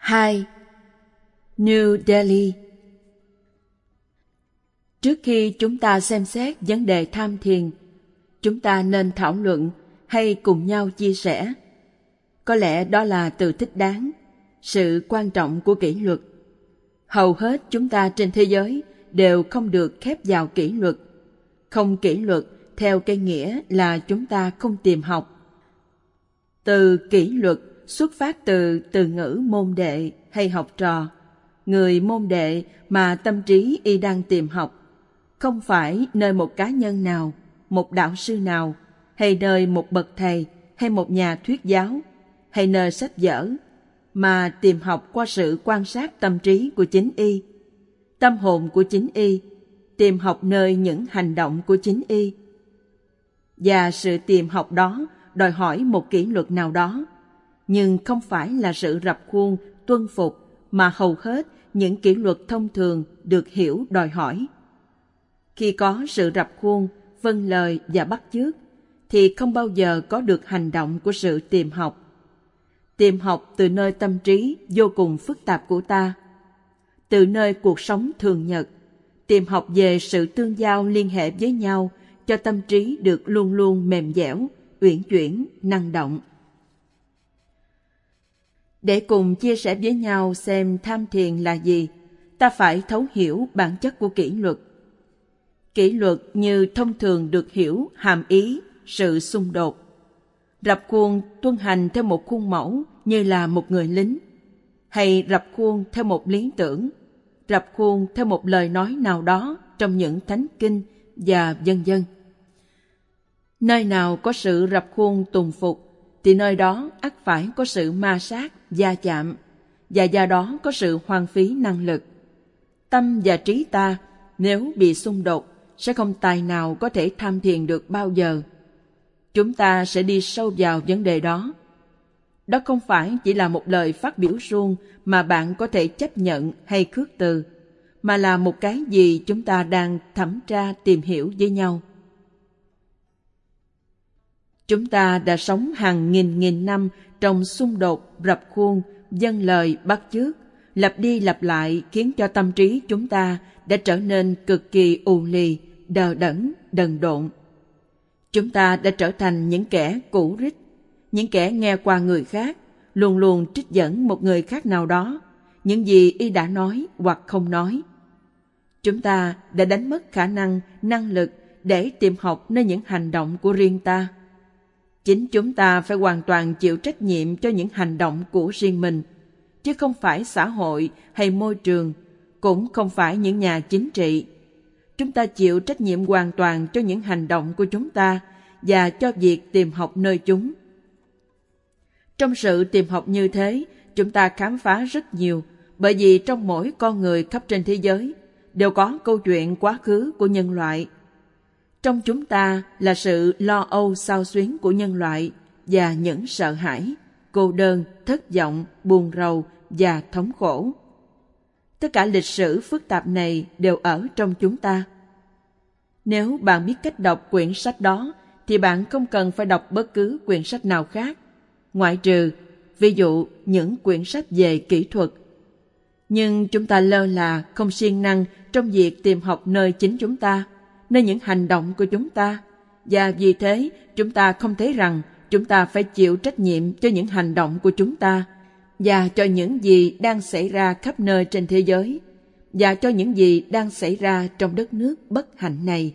2. New Delhi. Trước khi chúng ta xem xét vấn đề tham thiền, chúng ta nên thảo luận hay cùng nhau chia sẻ. Có lẽ đó là từ thích đáng, sự quan trọng của kỷ luật. Hầu hết chúng ta trên thế giới đều không được khép vào kỷ luật. Không kỷ luật theo cái nghĩa là chúng ta không tìm học. Từ kỷ luật xuất phát từ từ ngữ môn đệ hay học trò. Người môn đệ mà tâm trí y đang tìm học, không phải nơi một cá nhân nào, một đạo sư nào, hay nơi một bậc thầy, hay một nhà thuyết giáo, hay nơi sách vở, mà tìm học qua sự quan sát tâm trí của chính y, tâm hồn của chính y, tìm học nơi những hành động của chính y. Và sự tìm học đó đòi hỏi một kỷ luật nào đó, nhưng không phải là sự rập khuôn, tuân phục mà hầu hết những kỷ luật thông thường được hiểu đòi hỏi. Khi có sự rập khuôn, vâng lời và bắt chước, thì không bao giờ có được hành động của sự tìm học. Tìm học từ nơi tâm trí vô cùng phức tạp của ta, từ nơi cuộc sống thường nhật, tìm học về sự tương giao liên hệ với nhau cho tâm trí được luôn luôn mềm dẻo, uyển chuyển, năng động. Để cùng chia sẻ với nhau xem tham thiền là gì, ta phải thấu hiểu bản chất của kỷ luật. Kỷ luật như thông thường được hiểu hàm ý sự xung đột. Rập khuôn tuân hành theo một khuôn mẫu như là một người lính, hay rập khuôn theo một lý tưởng, rập khuôn theo một lời nói nào đó trong những thánh kinh và vân vân. Nơi nào có sự rập khuôn tùng phục, thì nơi đó ắt phải có sự ma sát, va chạm, và do đó có sự hoang phí năng lực. Tâm và trí ta nếu bị xung đột sẽ không tài nào có thể tham thiền được bao giờ. Chúng ta sẽ đi sâu vào vấn đề đó. Đó không phải chỉ là một lời phát biểu suông mà bạn có thể chấp nhận hay khước từ, mà là một cái gì chúng ta đang thẩm tra tìm hiểu với nhau. Chúng ta đã sống hàng nghìn năm trong xung đột, rập khuôn, vâng lời, bắt chước, lặp đi lặp lại khiến cho tâm trí chúng ta đã trở nên cực kỳ ù lì, đờ đẫn, đần độn. Chúng ta đã trở thành những kẻ cũ rích, những kẻ nghe qua người khác, luôn luôn trích dẫn một người khác nào đó, những gì y đã nói hoặc không nói. Chúng ta đã đánh mất khả năng, năng lực để tìm học nơi những hành động của riêng ta. Chính chúng ta phải hoàn toàn chịu trách nhiệm cho những hành động của riêng mình, chứ không phải xã hội hay môi trường, cũng không phải những nhà chính trị. Chúng ta chịu trách nhiệm hoàn toàn cho những hành động của chúng ta và cho việc tìm học nơi chúng. Trong sự tìm học như thế, chúng ta khám phá rất nhiều, bởi vì trong mỗi con người khắp trên thế giới đều có câu chuyện quá khứ của nhân loại. Trong chúng ta là sự lo âu xao xuyến của nhân loại và những sợ hãi, cô đơn, thất vọng, buồn rầu và thống khổ. Tất cả lịch sử phức tạp này đều ở trong chúng ta. Nếu bạn biết cách đọc quyển sách đó, thì bạn không cần phải đọc bất cứ quyển sách nào khác, ngoại trừ, ví dụ, những quyển sách về kỹ thuật. Nhưng chúng ta lơ là, không siêng năng trong việc tìm học nơi chính chúng ta, nơi những hành động của chúng ta, và vì thế chúng ta không thấy rằng chúng ta phải chịu trách nhiệm cho những hành động của chúng ta, và cho những gì đang xảy ra khắp nơi trên thế giới, và cho những gì đang xảy ra trong đất nước bất hạnh này.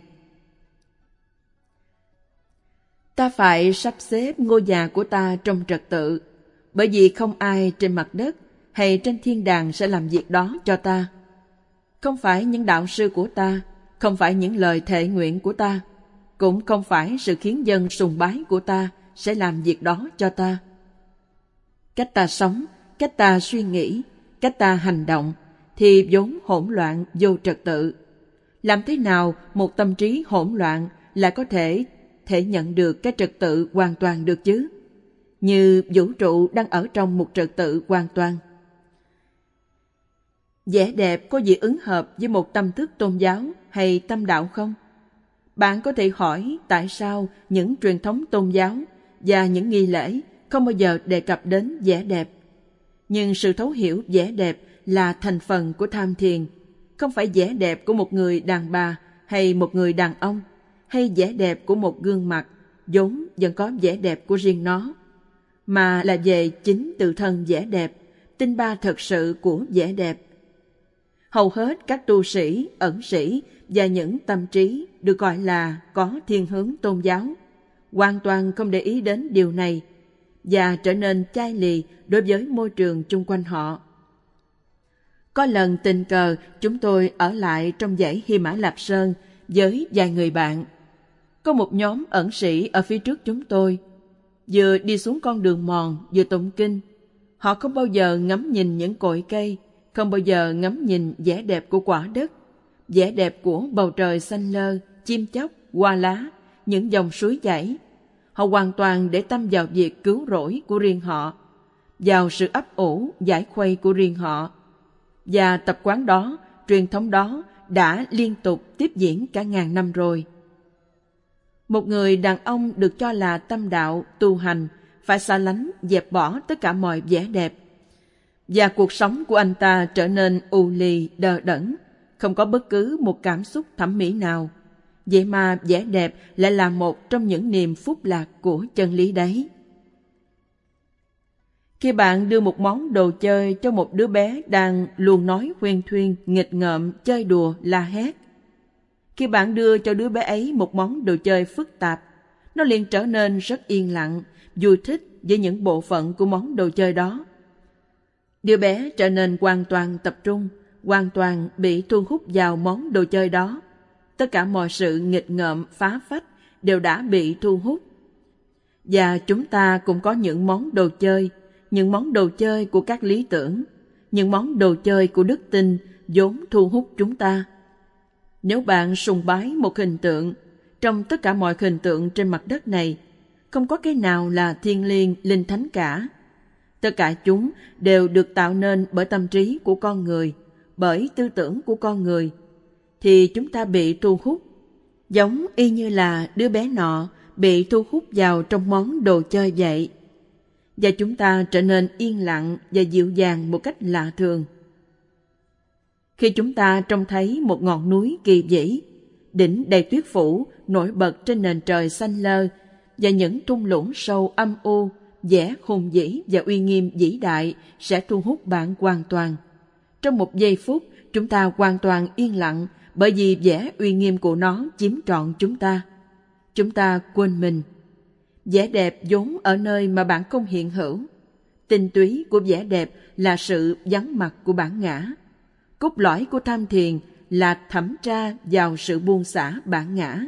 Ta phải sắp xếp ngôi nhà của ta trong trật tự, bởi vì không ai trên mặt đất hay trên thiên đàng sẽ làm việc đó cho ta. Không phải những đạo sư của ta, không phải những lời thệ nguyện của ta, cũng không phải sự khiến dân sùng bái của ta sẽ làm việc đó cho ta. Cách ta sống, cách ta suy nghĩ, cách ta hành động thì vốn hỗn loạn, vô trật tự. Làm thế nào một tâm trí hỗn loạn lại có thể nhận được cái trật tự hoàn toàn được chứ? Như vũ trụ đang ở trong một trật tự hoàn toàn. Vẻ đẹp có gì ứng hợp với một tâm thức tôn giáo hay tâm đạo không? Bạn có thể hỏi tại sao những truyền thống tôn giáo và những nghi lễ không bao giờ đề cập đến vẻ đẹp. Nhưng sự thấu hiểu vẻ đẹp là thành phần của tham thiền, không phải vẻ đẹp của một người đàn bà hay một người đàn ông, hay vẻ đẹp của một gương mặt vốn vẫn có vẻ đẹp của riêng nó, mà là về chính tự thân vẻ đẹp, tinh ba thật sự của vẻ đẹp. Hầu hết các tu sĩ, ẩn sĩ và những tâm trí được gọi là có thiên hướng tôn giáo hoàn toàn không để ý đến điều này và trở nên chai lì đối với môi trường chung quanh họ. Có lần tình cờ chúng tôi ở lại trong dãy Hy Mã Lạp Sơn với vài người bạn. Có một nhóm ẩn sĩ ở phía trước chúng tôi, vừa đi xuống con đường mòn vừa tụng kinh. Họ không bao giờ ngắm nhìn những cội cây, không bao giờ ngắm nhìn vẻ đẹp của quả đất, vẻ đẹp của bầu trời xanh lơ, chim chóc, hoa lá, những dòng suối chảy. Họ hoàn toàn để tâm vào việc cứu rỗi của riêng họ, vào sự ấp ủ, giải khuây của riêng họ. Và tập quán đó, truyền thống đó đã liên tục tiếp diễn cả ngàn năm rồi. Một người đàn ông được cho là tâm đạo, tu hành, phải xa lánh, dẹp bỏ tất cả mọi vẻ đẹp. Và cuộc sống của anh ta trở nên u lì, đờ đẫn, không có bất cứ một cảm xúc thẩm mỹ nào. Vậy mà vẻ đẹp lại là một trong những niềm phúc lạc của chân lý đấy. Khi bạn đưa một món đồ chơi cho một đứa bé đang luôn nói huyên thuyên, nghịch ngợm, chơi đùa, la hét. Khi bạn đưa cho đứa bé ấy một món đồ chơi phức tạp, nó liền trở nên rất yên lặng, vui thích với những bộ phận của món đồ chơi đó. Đứa bé trở nên hoàn toàn tập trung, hoàn toàn bị thu hút vào món đồ chơi đó. Tất cả mọi sự nghịch ngợm, phá phách đều đã bị thu hút. Và chúng ta cũng có những món đồ chơi, những món đồ chơi của các lý tưởng, những món đồ chơi của đức tin vốn thu hút chúng ta. Nếu bạn sùng bái một hình tượng, trong tất cả mọi hình tượng trên mặt đất này, không có cái nào là thiêng liêng, linh thánh cả. Tất cả chúng đều được tạo nên bởi tâm trí của con người, bởi tư tưởng của con người, thì chúng ta bị thu hút, giống y như là đứa bé nọ bị thu hút vào trong món đồ chơi vậy. Và chúng ta trở nên yên lặng và dịu dàng một cách lạ thường. Khi chúng ta trông thấy một ngọn núi kỳ vĩ, đỉnh đầy tuyết phủ nổi bật trên nền trời xanh lơ, và những thung lũng sâu âm u, vẻ hùng vĩ và uy nghiêm vĩ đại sẽ thu hút bạn hoàn toàn. Trong một giây phút, chúng ta hoàn toàn yên lặng bởi vì vẻ uy nghiêm của nó chiếm trọn chúng ta. Chúng ta quên mình. Vẻ đẹp vốn ở nơi mà bạn không hiện hữu. Tinh túy của vẻ đẹp là sự vắng mặt của bản ngã. Cốt lõi của tham thiền là thẩm tra vào sự buông xả bản ngã.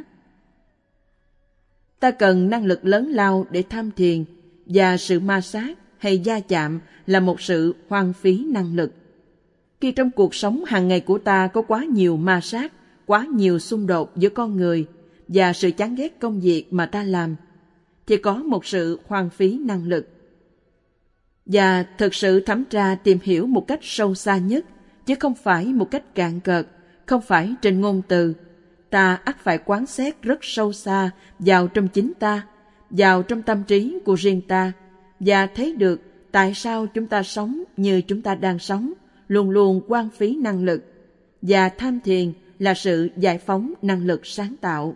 Ta cần năng lực lớn lao để tham thiền, và sự ma sát hay va chạm là một sự hoang phí năng lực. Khi trong cuộc sống hàng ngày của ta có quá nhiều ma sát, quá nhiều xung đột giữa con người và sự chán ghét công việc mà ta làm, thì có một sự hoang phí năng lực. Và thực sự thẩm tra tìm hiểu một cách sâu xa nhất, chứ không phải một cách cạn cợt, không phải trên ngôn từ. Ta ắt phải quán xét rất sâu xa vào trong chính ta, vào trong tâm trí của riêng ta, và thấy được tại sao chúng ta sống như chúng ta đang sống, luôn luôn hoang phí năng lực, và tham thiền là sự giải phóng năng lực sáng tạo.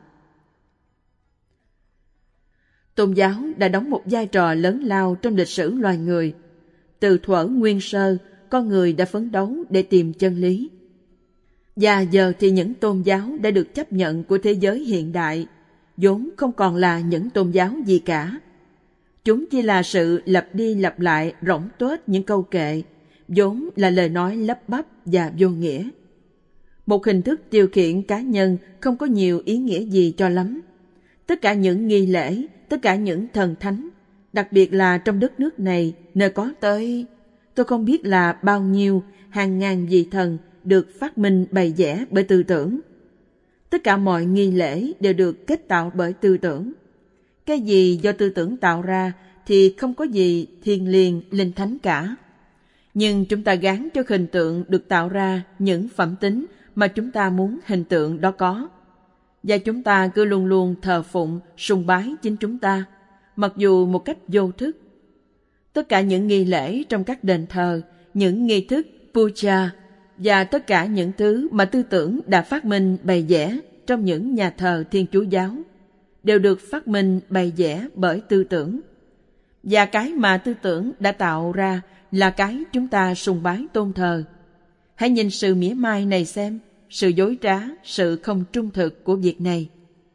Tôn giáo đã đóng một vai trò lớn lao trong lịch sử loài người. Từ thuở nguyên sơ, con người đã phấn đấu để tìm chân lý. Và giờ thì những tôn giáo đã được chấp nhận của thế giới hiện đại, vốn không còn là những tôn giáo gì cả. Chúng chỉ là sự lặp đi lặp lại rỗng tuếch những câu kệ, vốn là lời nói lắp bắp và vô nghĩa. Một hình thức tiêu khiển cá nhân không có nhiều ý nghĩa gì cho lắm. Tất cả những nghi lễ, tất cả những thần thánh, đặc biệt là trong đất nước này, nơi có tới, tôi không biết là bao nhiêu, hàng ngàn vị thần được phát minh bày vẽ bởi tư tưởng. Tất cả mọi nghi lễ đều được kết tạo bởi tư tưởng. Cái gì do tư tưởng tạo ra thì không có gì thiêng liêng, linh thánh cả. Nhưng chúng ta gán cho hình tượng được tạo ra những phẩm tính mà chúng ta muốn hình tượng đó có. Và chúng ta cứ luôn luôn thờ phụng, sùng bái chính chúng ta, mặc dù một cách vô thức. Tất cả những nghi lễ trong các đền thờ, những nghi thức puja và tất cả những thứ mà tư tưởng đã phát minh bày vẽ trong những nhà thờ Thiên Chúa giáo đều được phát minh bày vẽ bởi tư tưởng. Và cái mà tư tưởng đã tạo ra là cái chúng ta sùng bái tôn thờ. Hãy nhìn sự mỉa mai này xem, sự dối trá, sự không trung thực của việc này.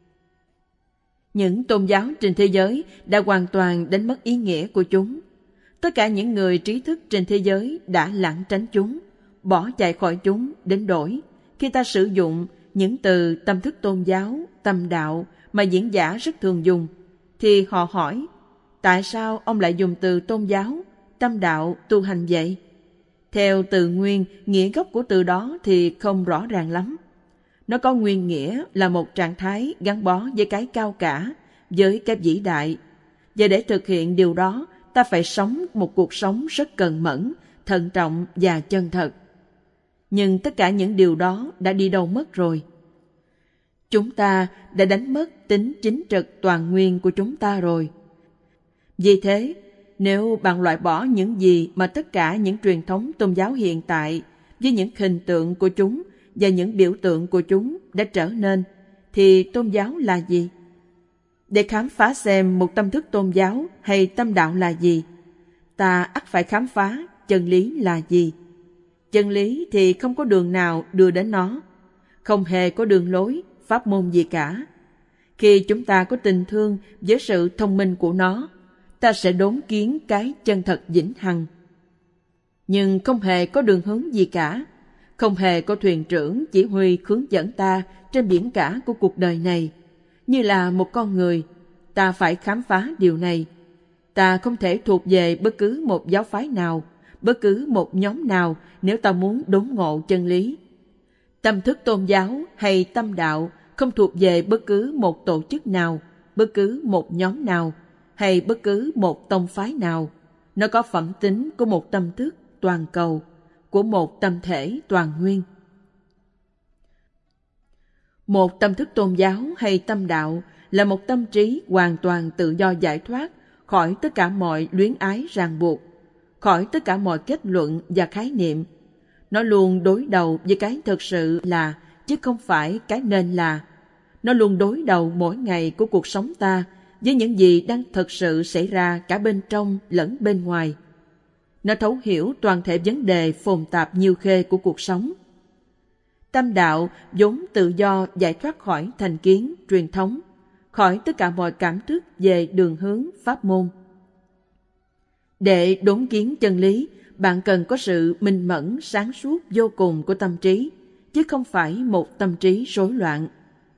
Những tôn giáo trên thế giới đã hoàn toàn đánh mất ý nghĩa của chúng. Tất cả những người trí thức trên thế giới đã lảng tránh chúng, bỏ chạy khỏi chúng đến đổi khi ta sử dụng những từ tâm thức tôn giáo, tâm đạo mà diễn giả rất thường dùng, thì họ hỏi, tại sao ông lại dùng từ tôn giáo, tâm đạo, tu hành vậy? Theo từ nguyên, nghĩa gốc của từ đó thì không rõ ràng lắm. Nó có nguyên nghĩa là một trạng thái gắn bó với cái cao cả, với cái vĩ đại. Và để thực hiện điều đó, ta phải sống một cuộc sống rất cần mẫn, thận trọng và chân thật. Nhưng tất cả những điều đó đã đi đâu mất rồi. Chúng ta đã đánh mất tính chính trực toàn nguyên của chúng ta rồi. Vì thế, nếu bạn loại bỏ những gì mà tất cả những truyền thống tôn giáo hiện tại với những hình tượng của chúng và những biểu tượng của chúng đã trở nên, thì tôn giáo là gì? Để khám phá xem một tâm thức tôn giáo hay tâm đạo là gì, ta ắt phải khám phá chân lý là gì. Chân lý thì không có đường nào đưa đến nó, không hề có đường lối, pháp môn gì cả. Khi chúng ta có tình thương với sự thông minh của nó, ta sẽ đốn kiến cái chân thật vĩnh hằng. Nhưng không hề có đường hướng gì cả, không hề có thuyền trưởng chỉ huy hướng dẫn ta trên biển cả của cuộc đời này. Như là một con người, ta phải khám phá điều này. Ta không thể thuộc về bất cứ một giáo phái nào, bất cứ một nhóm nào nếu ta muốn đốn ngộ chân lý. Tâm thức tôn giáo hay tâm đạo không thuộc về bất cứ một tổ chức nào, bất cứ một nhóm nào, hay bất cứ một tông phái nào. Nó có phẩm tính của một tâm thức toàn cầu, của một tâm thể toàn nguyên. Một tâm thức tôn giáo hay tâm đạo là một tâm trí hoàn toàn tự do giải thoát khỏi tất cả mọi luyến ái ràng buộc, khỏi tất cả mọi kết luận và khái niệm. Nó luôn đối đầu với cái thực sự là, chứ không phải cái nên là. Nó luôn đối đầu mỗi ngày của cuộc sống ta với những gì đang thực sự xảy ra cả bên trong lẫn bên ngoài. Nó thấu hiểu toàn thể vấn đề phồn tạp nhiêu khê của cuộc sống. Tâm đạo vốn tự do giải thoát khỏi thành kiến, truyền thống, khỏi tất cả mọi cảm thức về đường hướng, pháp môn. Để đốn kiến chân lý, bạn cần có sự minh mẫn, sáng suốt vô cùng của tâm trí, chứ không phải một tâm trí rối loạn.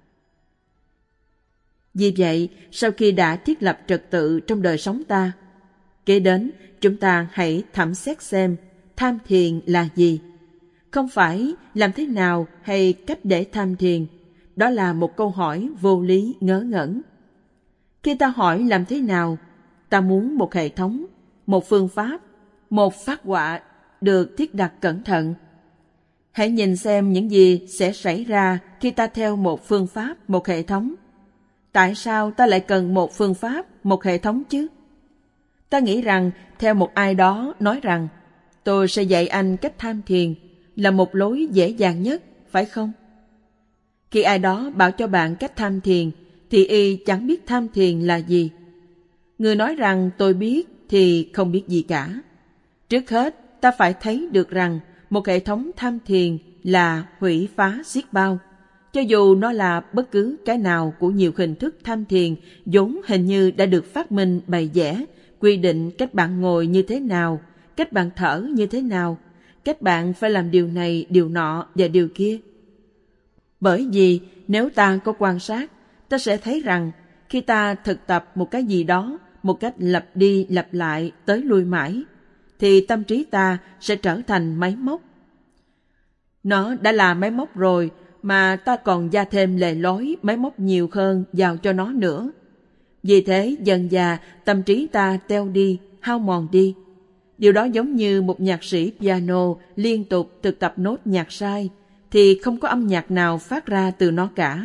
Vì vậy, sau khi đã thiết lập trật tự trong đời sống ta, kế đến chúng ta hãy thẩm xét xem tham thiền là gì. Không phải làm thế nào hay cách để tham thiền, đó là một câu hỏi vô lý ngớ ngẩn. Khi ta hỏi làm thế nào, ta muốn một hệ thống, một phương pháp, một phác họa được thiết đặt cẩn thận. Hãy nhìn xem những gì sẽ xảy ra khi ta theo một phương pháp, một hệ thống. Tại sao ta lại cần một phương pháp, một hệ thống chứ? Ta nghĩ rằng theo một ai đó nói rằng tôi sẽ dạy anh cách tham thiền là một lối dễ dàng nhất, phải không? Khi ai đó bảo cho bạn cách tham thiền thì y chẳng biết tham thiền là gì. Người nói rằng tôi biết thì không biết gì cả. Trước hết, ta phải thấy được rằng một hệ thống tham thiền là hủy phá xiết bao, cho dù nó là bất cứ cái nào của nhiều hình thức tham thiền vốn hình như đã được phát minh bày vẽ, quy định cách bạn ngồi như thế nào, cách bạn thở như thế nào, cách bạn phải làm điều này, điều nọ và điều kia. Bởi vì nếu ta có quan sát, ta sẽ thấy rằng khi ta thực tập một cái gì đó một cách lặp đi lặp lại tới lui mãi, thì tâm trí ta sẽ trở thành máy móc. Nó đã là máy móc rồi mà ta còn gia thêm lề lối máy móc nhiều hơn vào cho nó nữa. Vì thế dần dà tâm trí ta teo đi, hao mòn đi. Điều đó giống như một nhạc sĩ piano liên tục thực tập nốt nhạc sai, thì không có âm nhạc nào phát ra từ nó cả.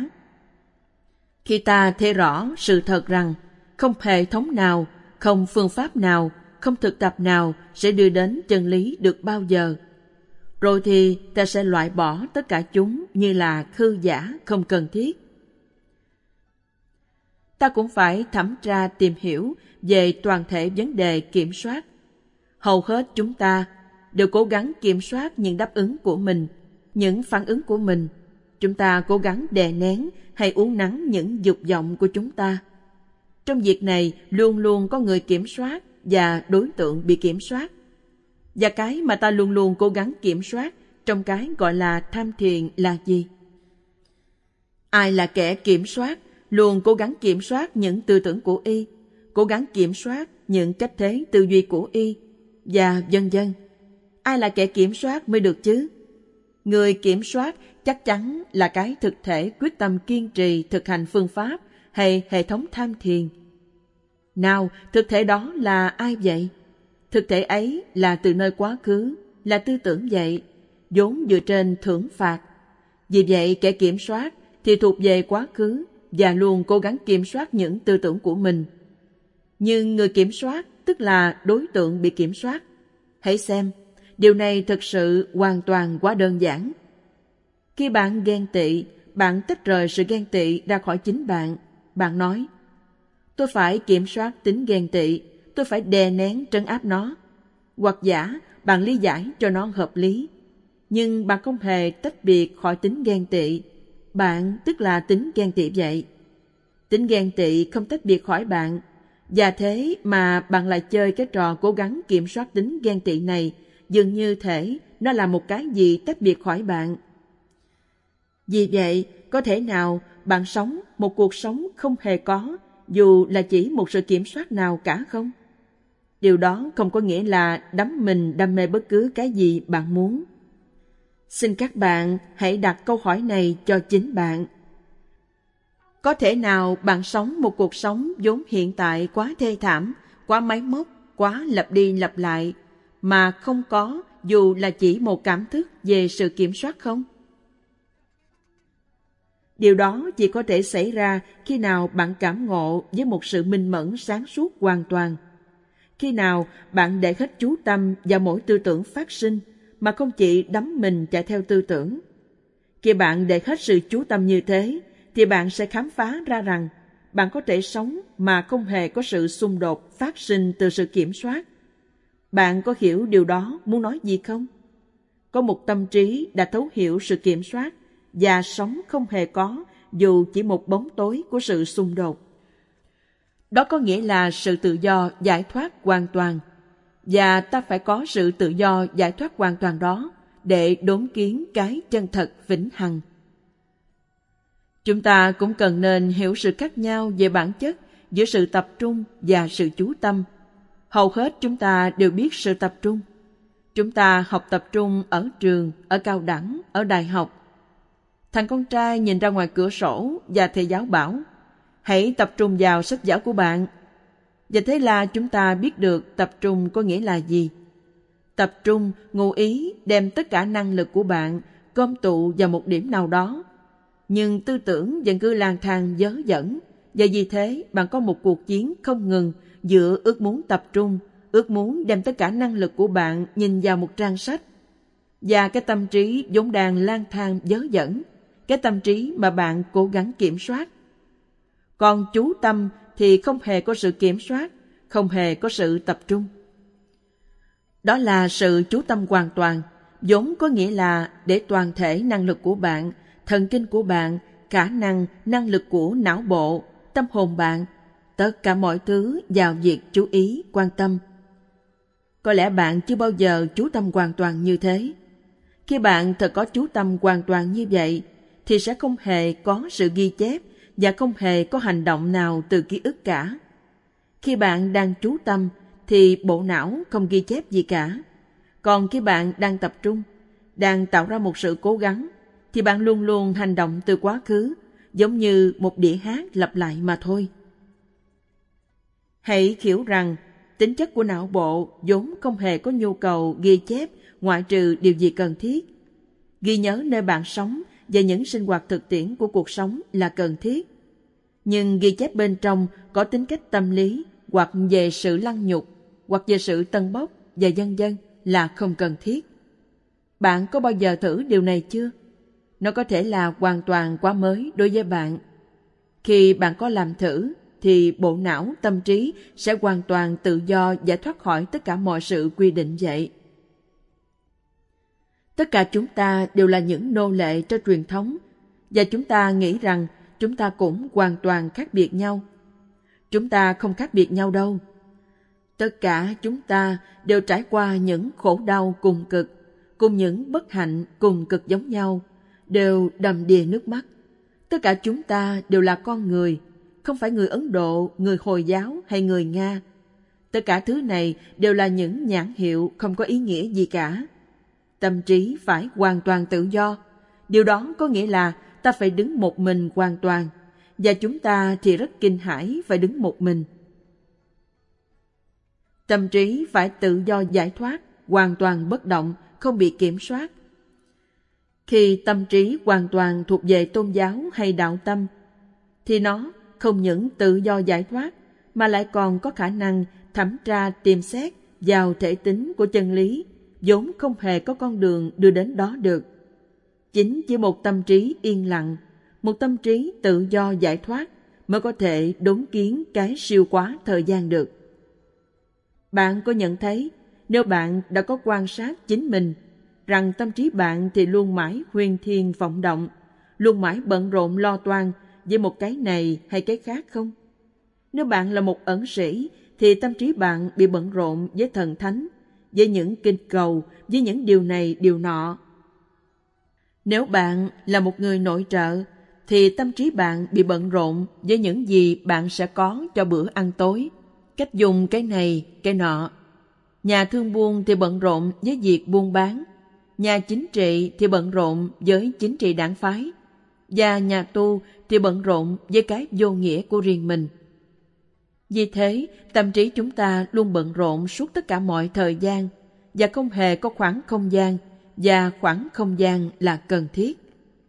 Khi ta thấy rõ sự thật rằng không hệ thống nào, không phương pháp nào, không thực tập nào sẽ đưa đến chân lý được bao giờ. Rồi thì ta sẽ loại bỏ tất cả chúng như là hư giả, không cần thiết. Ta cũng phải thẩm tra tìm hiểu về toàn thể vấn đề kiểm soát. Hầu hết chúng ta đều cố gắng kiểm soát những đáp ứng của mình, những phản ứng của mình. Chúng ta cố gắng đè nén hay uốn nắn những dục vọng của chúng ta. Trong việc này luôn luôn có người kiểm soát và đối tượng bị kiểm soát. Và cái mà ta luôn luôn cố gắng kiểm soát trong cái gọi là tham thiền là gì? Ai là kẻ kiểm soát, luôn cố gắng kiểm soát những tư tưởng của y, cố gắng kiểm soát những cách thế tư duy của y, và vân vân. Ai là kẻ kiểm soát mới được chứ? Người kiểm soát chắc chắn là cái thực thể quyết tâm kiên trì thực hành phương pháp hay hệ thống tham thiền. Nào, thực thể đó là ai vậy? Thực thể ấy là từ nơi quá khứ, là tư tưởng vậy, vốn dựa trên thưởng phạt. Vì vậy, kẻ kiểm soát thì thuộc về quá khứ và luôn cố gắng kiểm soát những tư tưởng của mình. Nhưng người kiểm soát tức là đối tượng bị kiểm soát. Hãy xem, điều này thực sự hoàn toàn quá đơn giản. Khi bạn ghen tị, bạn tách rời sự ghen tị ra khỏi chính bạn. Bạn nói, tôi phải kiểm soát tính ghen tị, tôi phải đè nén trấn áp nó. Hoặc giả, bạn lý giải cho nó hợp lý. Nhưng bạn không hề tách biệt khỏi tính ghen tị. Bạn tức là tính ghen tị vậy. Tính ghen tị không tách biệt khỏi bạn. Và thế mà bạn lại chơi cái trò cố gắng kiểm soát tính ghen tị này, dường như thể nó là một cái gì tách biệt khỏi bạn. Vì vậy, có thể nào bạn sống một cuộc sống không hề có, dù là chỉ một sự kiểm soát nào cả không? Điều đó không có nghĩa là đắm mình đam mê bất cứ cái gì bạn muốn. Xin các bạn hãy đặt câu hỏi này cho chính bạn. Có thể nào bạn sống một cuộc sống vốn hiện tại quá thê thảm, quá máy móc, quá lặp đi lặp lại, mà không có dù là chỉ một cảm thức về sự kiểm soát không? Điều đó chỉ có thể xảy ra khi nào bạn cảm ngộ với một sự minh mẫn sáng suốt hoàn toàn. Khi nào bạn để hết chú tâm vào mỗi tư tưởng phát sinh, mà không chỉ đắm mình chạy theo tư tưởng. Khi bạn để hết sự chú tâm như thế, thì bạn sẽ khám phá ra rằng bạn có thể sống mà không hề có sự xung đột phát sinh từ sự kiểm soát. Bạn có hiểu điều đó muốn nói gì không? Có một tâm trí đã thấu hiểu sự kiểm soát và sống không hề có dù chỉ một bóng tối của sự xung đột. Đó có nghĩa là sự tự do giải thoát hoàn toàn. Và ta phải có sự tự do giải thoát hoàn toàn đó để đốn kiến cái chân thật vĩnh hằng. Chúng ta cũng cần nên hiểu sự khác nhau về bản chất giữa sự tập trung và sự chú tâm. Hầu hết chúng ta đều biết sự tập trung. Chúng ta học tập trung ở trường, ở cao đẳng, ở đại học. Thằng con trai nhìn ra ngoài cửa sổ và thầy giáo bảo, hãy tập trung vào sách vở của bạn. Và thế là chúng ta biết được tập trung có nghĩa là gì. Tập trung ngụ ý đem tất cả năng lực của bạn gom tụ vào một điểm nào đó. Nhưng tư tưởng vẫn cứ lang thang dớ dẫn, và vì thế bạn có một cuộc chiến không ngừng giữa ước muốn tập trung, ước muốn đem tất cả năng lực của bạn nhìn vào một trang sách, và cái tâm trí vốn đang lang thang dớ dẫn, cái tâm trí mà bạn cố gắng kiểm soát. Còn chú tâm thì không hề có sự kiểm soát, không hề có sự tập trung. Đó là sự chú tâm hoàn toàn, vốn có nghĩa là để toàn thể năng lực của bạn, thần kinh của bạn, khả năng, năng lực của não bộ, tâm hồn bạn, tất cả mọi thứ vào việc chú ý, quan tâm. Có lẽ bạn chưa bao giờ chú tâm hoàn toàn như thế. Khi bạn thật có chú tâm hoàn toàn như vậy, thì sẽ không hề có sự ghi chép và không hề có hành động nào từ ký ức cả. Khi bạn đang chú tâm, thì bộ não không ghi chép gì cả. Còn khi bạn đang tập trung, đang tạo ra một sự cố gắng, thì bạn luôn luôn hành động từ quá khứ, giống như một đĩa hát lặp lại mà thôi. Hãy hiểu rằng, tính chất của não bộ vốn không hề có nhu cầu ghi chép ngoại trừ điều gì cần thiết. Ghi nhớ nơi bạn sống và những sinh hoạt thực tiễn của cuộc sống là cần thiết. Nhưng ghi chép bên trong có tính cách tâm lý hoặc về sự lăng nhục. hoặc về sự tân bốc và vân vân là không cần thiết. Bạn có bao giờ thử điều này chưa? Nó có thể là hoàn toàn quá mới đối với bạn. Khi bạn có làm thử, thì bộ não, tâm trí sẽ hoàn toàn tự do giải thoát khỏi tất cả mọi sự quy định vậy. Tất cả chúng ta đều là những nô lệ cho truyền thống, và chúng ta nghĩ rằng chúng ta cũng hoàn toàn khác biệt nhau. Chúng ta không khác biệt nhau đâu. Tất cả chúng ta đều trải qua những khổ đau cùng cực, cùng những bất hạnh cùng cực giống nhau, đều đầm đìa nước mắt. Tất cả chúng ta đều là con người, không phải người Ấn Độ, người Hồi giáo hay người Nga. Tất cả thứ này đều là những nhãn hiệu không có ý nghĩa gì cả. Tâm trí phải hoàn toàn tự do. Điều đó có nghĩa là ta phải đứng một mình hoàn toàn, và chúng ta thì rất kinh hãi phải đứng một mình. Tâm trí phải tự do giải thoát, hoàn toàn bất động, không bị kiểm soát. Khi tâm trí hoàn toàn thuộc về tôn giáo hay đạo tâm, thì nó không những tự do giải thoát, mà lại còn có khả năng thẩm tra tìm xét vào thể tính của chân lý, vốn không hề có con đường đưa đến đó được. Chính chỉ một tâm trí yên lặng, một tâm trí tự do giải thoát mới có thể đốn kiến cái siêu quá thời gian được. Bạn có nhận thấy, nếu bạn đã có quan sát chính mình, rằng tâm trí bạn thì luôn mãi huyên thuyên vọng động, luôn mãi bận rộn lo toan với một cái này hay cái khác không? Nếu bạn là một ẩn sĩ, thì tâm trí bạn bị bận rộn với thần thánh, với những kinh cầu, với những điều này điều nọ. Nếu bạn là một người nội trợ, thì tâm trí bạn bị bận rộn với những gì bạn sẽ có cho bữa ăn tối, cách dùng cái này, cái nọ. Nhà thương buôn thì bận rộn với việc buôn bán, nhà chính trị thì bận rộn với chính trị đảng phái, và nhà tu thì bận rộn với cái vô nghĩa của riêng mình. Vì thế, tâm trí chúng ta luôn bận rộn suốt tất cả mọi thời gian, và không hề có khoảng không gian, và khoảng không gian là cần thiết.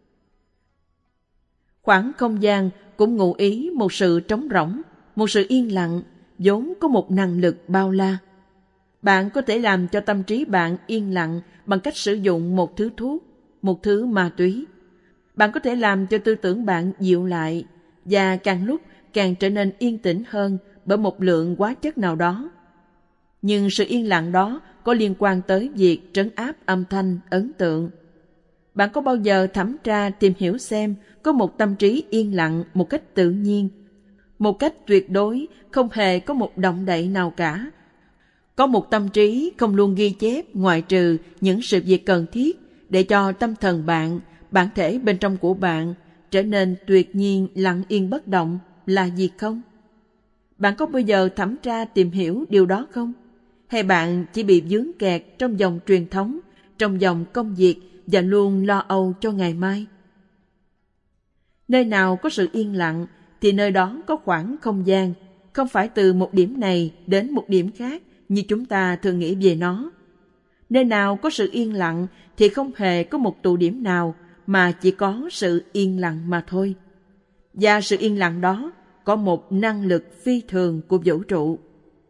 Khoảng không gian cũng ngụ ý một sự trống rỗng, một sự yên lặng, vốn có một năng lực bao la. Bạn có thể làm cho tâm trí bạn yên lặng bằng cách sử dụng một thứ thuốc, một thứ ma túy. Bạn có thể làm cho tư tưởng bạn dịu lại, và càng lúc càng trở nên yên tĩnh hơn bởi một lượng hóa chất nào đó. Nhưng sự yên lặng đó có liên quan tới việc trấn áp âm thanh ấn tượng. Bạn có bao giờ thẩm tra tìm hiểu xem có một tâm trí yên lặng một cách tự nhiên, một cách tuyệt đối, không hề có một động đậy nào cả? Có một tâm trí không luôn ghi chép ngoại trừ những sự việc cần thiết để cho tâm thần bạn, bản thể bên trong của bạn trở nên tuyệt nhiên lặng yên bất động là gì không? Bạn có bao giờ thẩm tra tìm hiểu điều đó không? Hay bạn chỉ bị vướng kẹt trong dòng truyền thống, trong dòng công việc và luôn lo âu cho ngày mai? Nơi nào có sự yên lặng thì nơi đó có khoảng không gian, không phải từ một điểm này đến một điểm khác như chúng ta thường nghĩ về nó. Nơi nào có sự yên lặng thì không hề có một tụ điểm nào, mà chỉ có sự yên lặng mà thôi. Và sự yên lặng đó có một năng lực phi thường của vũ trụ.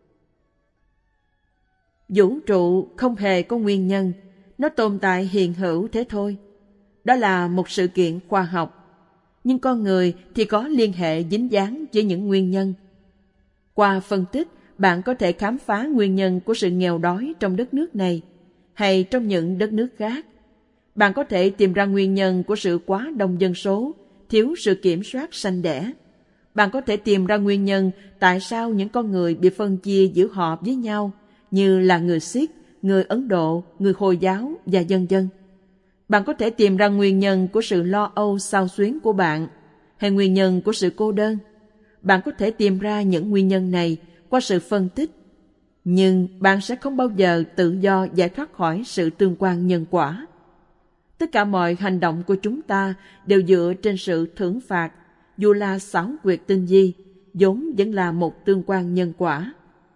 Vũ trụ không hề có nguyên nhân, nó tồn tại hiện hữu thế thôi. Đó là một sự kiện khoa học. Nhưng con người thì có liên hệ dính dáng với những nguyên nhân. Qua phân tích, bạn có thể khám phá nguyên nhân của sự nghèo đói trong đất nước này, hay trong những đất nước khác. Bạn có thể tìm ra nguyên nhân của sự quá đông dân số, thiếu sự kiểm soát sanh đẻ. Bạn có thể tìm ra nguyên nhân tại sao những con người bị phân chia giữa họ với nhau, như là người Sikh, người Ấn Độ, người Hồi giáo và vân vân. Bạn có thể tìm ra nguyên nhân của sự lo âu xao xuyến của bạn, hay nguyên nhân của sự cô đơn. Bạn có thể tìm ra những nguyên nhân này qua sự phân tích, nhưng bạn sẽ không bao giờ tự do giải thoát khỏi sự tương quan nhân quả. Tất cả mọi hành động của chúng ta đều dựa trên sự thưởng phạt, dù là xảo quyệt tinh vi, vốn vẫn là một tương quan nhân quả.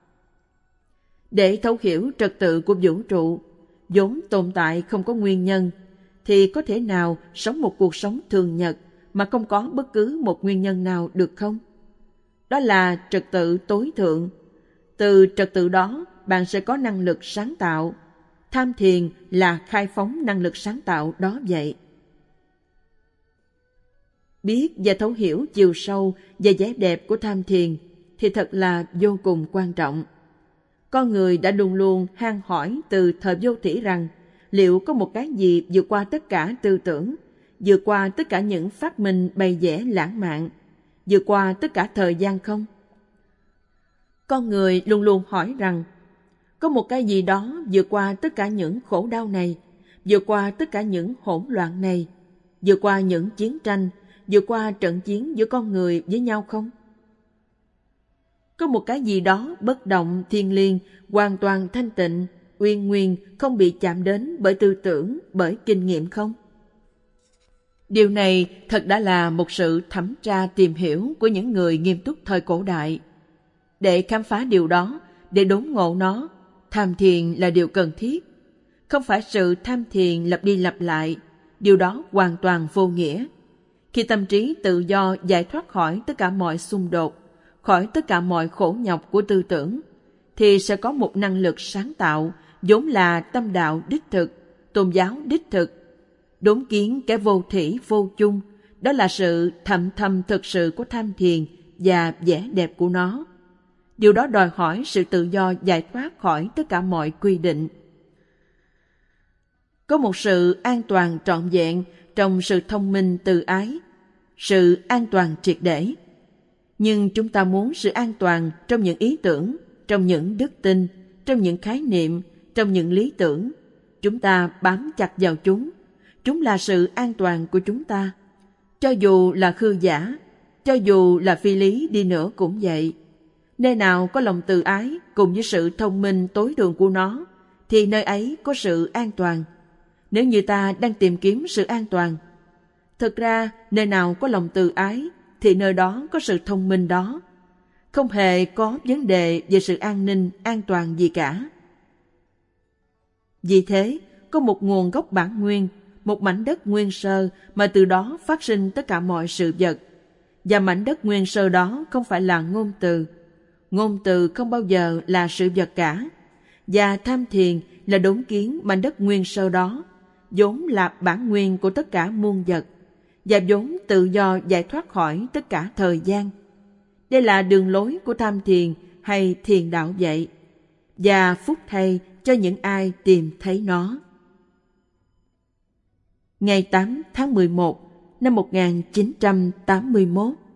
Để thấu hiểu trật tự của vũ trụ, vốn tồn tại không có nguyên nhân, thì có thể nào sống một cuộc sống thường nhật mà không có bất cứ một nguyên nhân nào được không? Đó là trật tự tối thượng. Từ trật tự đó bạn sẽ có năng lực sáng tạo. Tham thiền là khai phóng năng lực sáng tạo đó vậy. Biết và thấu hiểu chiều sâu và vẻ đẹp của tham thiền thì thật là vô cùng quan trọng. Con người đã luôn luôn han hỏi từ thời vô thủy rằng liệu có một cái gì vượt qua tất cả tư tưởng, vượt qua tất cả những phát minh bày vẽ lãng mạn, vượt qua tất cả thời gian không? Con người luôn luôn hỏi rằng có một cái gì đó vượt qua tất cả những khổ đau này, vượt qua tất cả những hỗn loạn này, vượt qua những chiến tranh, vượt qua trận chiến giữa con người với nhau không? Có một cái gì đó bất động, thiêng liêng, hoàn toàn thanh tịnh, uyên nguyên, không bị chạm đến bởi tư tưởng, bởi kinh nghiệm không? Điều này thật đã là một sự thẩm tra tìm hiểu của những người nghiêm túc thời cổ đại. Để khám phá điều đó, để đốn ngộ nó, tham thiền là điều cần thiết. Không phải sự tham thiền lặp đi lặp lại, điều đó hoàn toàn vô nghĩa. Khi tâm trí tự do giải thoát khỏi tất cả mọi xung đột, khỏi tất cả mọi khổ nhọc của tư tưởng, thì sẽ có một năng lực sáng tạo, vốn là tâm đạo đích thực, tôn giáo đích thực. Đốn kiến cái vô thủy vô chung, đó là sự thậm thầm thực sự của tham thiền và vẻ đẹp của nó. Điều đó đòi hỏi sự tự do giải thoát khỏi tất cả mọi quy định. Có một sự an toàn trọn vẹn trong sự thông minh từ ái, sự an toàn triệt để. Nhưng chúng ta muốn sự an toàn trong những ý tưởng, trong những đức tin, trong những khái niệm, trong những lý tưởng. Chúng ta bám chặt vào chúng. Chúng là sự an toàn của chúng ta. Cho dù là hư giả, cho dù là phi lý đi nữa cũng vậy. Nơi nào có lòng từ ái cùng với sự thông minh tối thượng của nó, thì nơi ấy có sự an toàn. Nếu như ta đang tìm kiếm sự an toàn, thực ra nơi nào có lòng từ ái, thì nơi đó có sự thông minh đó. Không hề có vấn đề về sự an ninh, an toàn gì cả. Vì thế, có một nguồn gốc bản nguyên, một mảnh đất nguyên sơ mà từ đó phát sinh tất cả mọi sự vật. Và mảnh đất nguyên sơ đó không phải là ngôn từ. Ngôn từ không bao giờ là sự vật cả. Và tham thiền là đốn kiến mảnh đất nguyên sơ đó, vốn là bản nguyên của tất cả muôn vật, và vốn tự do giải thoát khỏi tất cả thời gian. Đây là đường lối của tham thiền hay thiền đạo vậy, và phúc thay cho những ai tìm thấy nó. Ngày 8 tháng 11 năm 1981,